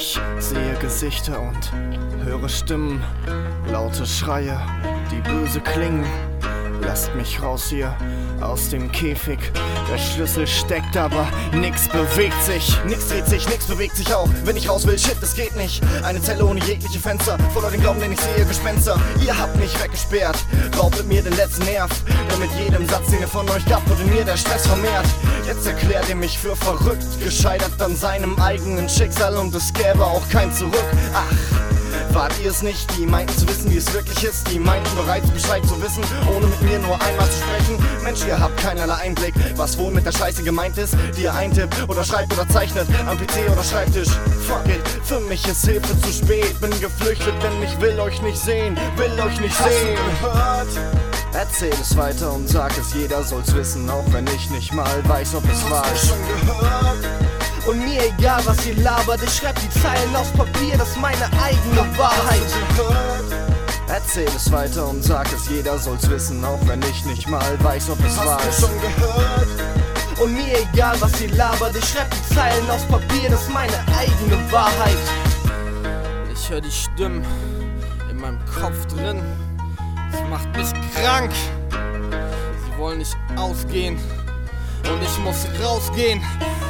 Ich sehe Gesichter und höre Stimmen, laute Schreie, die böse klingen. Lasst mich raus hier aus dem Käfig. Der Schlüssel steckt, aber nix bewegt sich. Nix dreht sich, nix bewegt sich auch. Wenn ich raus will, shit, das geht nicht. Eine Zelle ohne jegliche Fenster. Voller den Glauben, denn ich sehe Gespenster. Ihr habt mich weggesperrt, raubtet mir den letzten Nerv. Denn mit jedem Satz, den ihr von euch gabt, wurde mir der Stress vermehrt. Jetzt erklärt ihr mich für verrückt, gescheitert an seinem eigenen Schicksal. Und es gäbe auch kein Zurück. Ach, wart ihr es nicht? Die meinten zu wissen, wie es wirklich ist. Die meinten bereits Bescheid zu wissen, ohne mit mir nur einmal zu sprechen. Mensch, ihr habt keinerlei Einblick, was wohl mit der Scheiße gemeint ist, die ihr eintippt oder schreibt oder zeichnet, am PC oder Schreibtisch. Fuck it, für mich ist Hilfe zu spät. Bin geflüchtet, denn ich will euch nicht sehen, will euch nicht sehen. Hast du gehört? Erzähl es weiter und sag es, jeder soll's wissen, auch wenn ich nicht mal weiß, ob es wahr ist. Hast du schon gehört? Und mir egal, was ihr labert, ich schreib die Zeilen aufs Papier, das ist meine eigene Wahrheit. Erzähl es weiter und sag es, jeder soll's wissen, auch wenn ich nicht mal weiß, ob es wahr ist. Hast du schon gehört? Und mir egal, was ihr labert, ich schreib die Zeilen aufs Papier, das ist meine eigene Wahrheit. Ich höre die Stimmen in meinem Kopf drin, das macht mich krank. Sie wollen nicht ausgehen und ich muss rausgehen.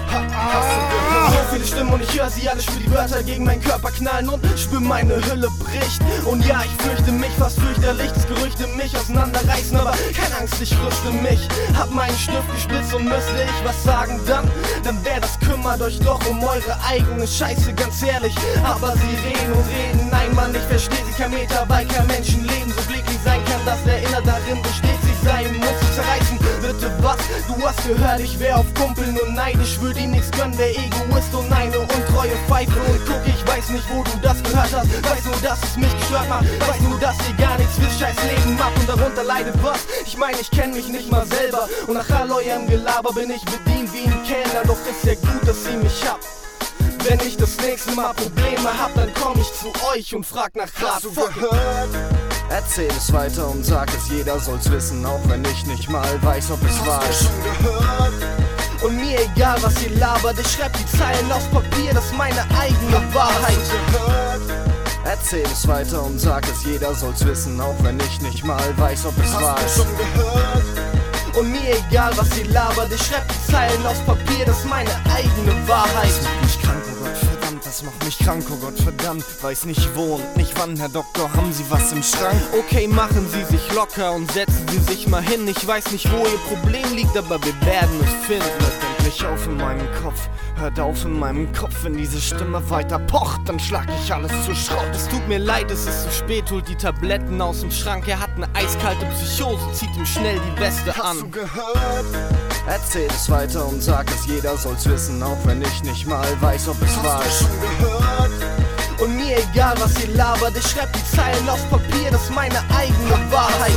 So viele Stimmen und ich höre sie alle, spür die Wörter gegen meinen Körper knallen und spür meine Hülle bricht. Und ja, ich fürchte mich fast fürchterlich, dass Gerüchte mich auseinanderreißen, aber keine Angst, ich rüste mich. Hab meinen Stift gespitzt und müsste ich was sagen, dann wär das, kümmert euch doch um eure eigene Scheiße, ganz ehrlich. Aber sie reden und reden, nein Mann, ich versteh sie kein Meter, weil kein Menschenleben so glücklich sein kann, dass der Inner darin besteht, sich sein muss zu zerreißen. Bitte was? Du hast gehört, ich wär auf Kumpeln und neidisch, würde ihm nichts gönnen, der Egoist und eine untreue Pfeife. Und guck, ich weiß nicht, wo du das gehört hast, weiß nur, dass es mich gestört macht, weiß nur, dass ihr gar nichts wisst, scheiß Leben macht und darunter leidet was. Ich meine, ich kenn mich nicht mal selber und nach all eurem Gelaber bin ich bedient wie ein Kellner, doch ist ja gut, dass ihr mich habt. Wenn ich das nächste Mal Probleme hab, dann komm ich zu euch und frag nach Rat. Hast du gehört? Erzähl es weiter und sag es, jeder soll's wissen, auch wenn ich nicht mal weiß, ob es wahr ist. Hast du schon gehört? Und mir egal, was ihr labert, ich schreib die Zeilen aufs Papier, das ist meine eigene Wahrheit. Hast du gehört? Erzähl es weiter und sag es, jeder soll's wissen, auch wenn ich nicht mal weiß, ob es wahr ist. Hast du schon gehört? Und mir egal, was ihr labert, ich schreib die Zeilen aufs Papier, das ist meine eigene Wahrheit. Das macht mich krank, oh Gott, verdammt, das macht mich krank, oh Gott, verdammt. Weiß nicht wo und nicht wann, Herr Doktor, haben Sie was im Schrank? Okay, machen Sie sich locker und setzen Sie sich mal hin. Ich weiß nicht, wo Ihr Problem liegt, aber wir werden es finden. Hört endlich auf in meinem Kopf, hört auf in meinem Kopf. Wenn diese Stimme weiter pocht, dann schlag ich alles zu Schrott. Es tut mir leid, es ist zu spät, holt die Tabletten aus dem Schrank. Er hat eine eiskalte Psychose, zieht ihm schnell die Weste an. Hast du gehört? Erzähl es weiter und sag es, jeder soll's wissen, auch wenn ich nicht mal weiß, ob es wahr ist. Hast du schon gehört? Und mir egal, was ihr labert, ich schreib die Zeilen aufs Papier, das ist meine eigene Wahrheit.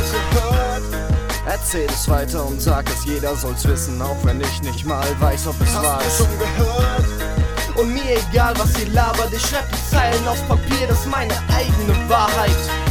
Erzähl es weiter und sag es, jeder soll's wissen, auch wenn ich nicht mal weiß, ob es wahr ist. Hast du schon gehört? Und mir egal, was ihr labert, ich schreib die Zeilen aufs Papier, das ist meine eigene Wahrheit.